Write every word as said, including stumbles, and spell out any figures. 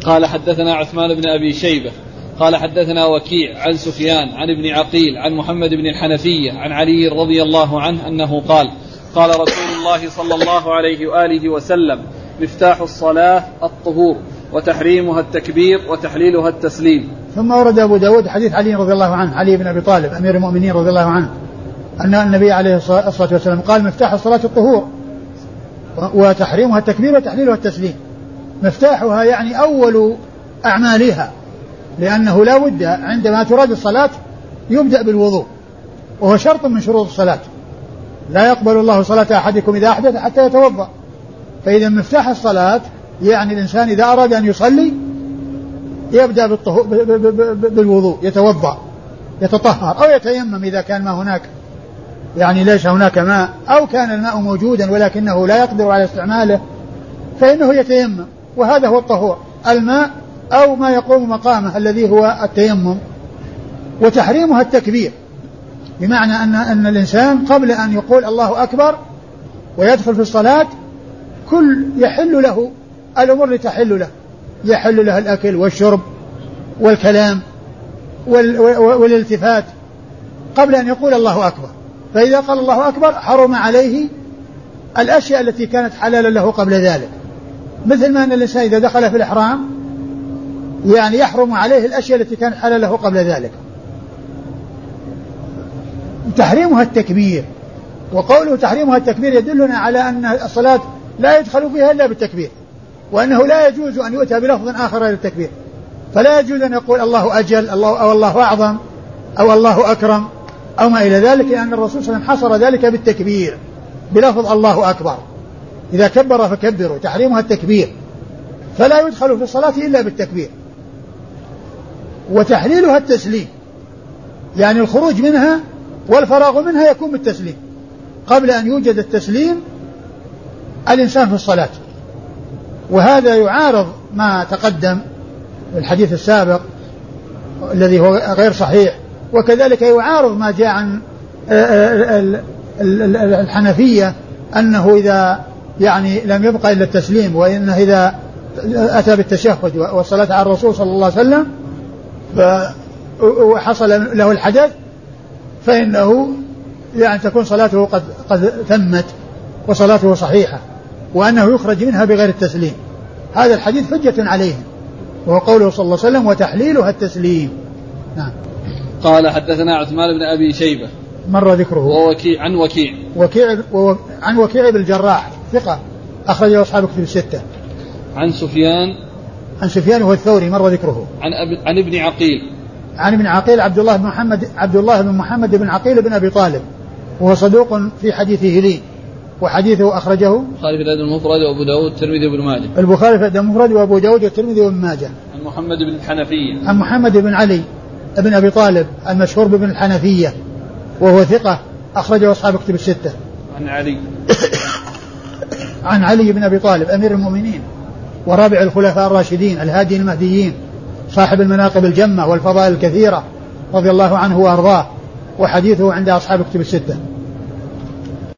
قال حدثنا عثمان بن أبي شيبة قال حدثنا وكيع عن سفيان عن ابن عقيل عن محمد بن الحنفية عن علي رضي الله عنه أنه قال قال رسول الله صلى الله عليه وآله وسلم مفتاح الصلاة الطهور وتحريمها التكبير وتحليلها التسليم. ثم ورد أبو داود حديث علي رضي الله عنه، علي بن أبي طالب أمير المؤمنين رضي الله عنه، أن النبي عليه الصلاة والسلام قال مفتاح الصلاة الطهور وتحريمها التكبير وتحليلها التسليم. مفتاحها يعني أول أعمالها، لأنه لا بد عندما تراد الصلاة يبدأ بالوضوء، وهو شرط من شروط الصلاة. لا يقبل الله صلاة أحدكم إذا أحدث حتى يتوضأ. فإذا مفتاح الصلاة يعني الإنسان إذا أراد أن يصلي يبدأ بالوضوء، يتوضأ يتطهر أو يتيمم إذا كان ما هناك يعني ليس هناك ماء، أو كان الماء موجودا ولكنه لا يقدر على استعماله فإنه يتيمم، وهذا هو الطهور، الماء أو ما يقوم مقامه الذي هو التيمم. وتحريمها التكبير، بمعنى أن, أن الإنسان قبل أن يقول الله أكبر ويدخل في الصلاة كل يحل له الأمور اللي تحل له، يحل له الأكل والشرب والكلام والالتفات قبل أن يقول الله أكبر. فإذا قال الله أكبر حرم عليه الأشياء التي كانت حلالا له قبل ذلك، مثل ما أن الإنسان إذا دخل في الإحرام يعني يحرم عليه الأشياء التي كانت حلالا له قبل ذلك. تحريمها التكبير، وقوله تحريمها التكبير يدلنا على أن الصلاة لا يدخل فيها إلا بالتكبير، وأنه لا يجوز أن يؤتى بلفظ آخر غير التكبير. فلا يجوز أن يقول الله أجل الله أو الله أعظم أو الله أكرم أو ما إلى ذلك، لأن الرسول صلى الله عليه وسلم حصر ذلك بالتكبير بلفظ الله أكبر، إذا كبر فكبروا. تحريمها التكبير، فلا يدخل في الصلاة إلا بالتكبير. وتحليلها التسليم، يعني الخروج منها والفراغ منها يكون بالتسليم. قبل أن يوجد التسليم الإنسان في الصلاة، وهذا يعارض ما تقدم الحديث السابق الذي هو غير صحيح، وكذلك يعارض ما جاء عن الحنفية أنه إذا يعني لم يبقى إلا التسليم، وإنه إذا أتى بالتشهد والصلاة على الرسول صلى الله عليه وسلم وحصل له الحدث فإنه يعني تكون صلاته قد, قد تمت وصلاته صحيحة، وأنه يخرج منها بغير التسليم. هذا الحديث حجة عليهم، وهو قوله صلى الله عليه وسلم وتحليلها التسليم. نعم. قال حدثنا عثمان بن أبي شيبة مر ذكره، ووكيع عن وكيع وكيع و... عن وكيع بالجراح ثقة أخرجه أصحاب كتب الستة. عن سفيان عن سفيان وهو الثوري مر ذكره. عن أب... عن ابن عقيل عن ابن عقيل عبد الله بن محمد عبد الله بن محمد بن عقيل بن أبي طالب، وهو صدوق في حديثه لي، وحديثه أخرجه البخاري في الأدب المفرد وأبو داود والترمذي وابن ماجه. البخاري في الأدب المفرد وأبو داود والترمذي وابن ماجه. عن محمد بن الحنفية عن محمد بن علي بن أبي طالب المشهور بابن الحنفية، وهو ثقة أخرجه أصحاب كتب الستة. عن علي عن علي بن أبي طالب أمير المؤمنين ورابع الخلفاء الراشدين الهادي المهديين صاحب المناقب الجمة والفضائل الكثيرة رضي الله عنه وأرضاه، وحديثه عند أصحاب كتب الستة.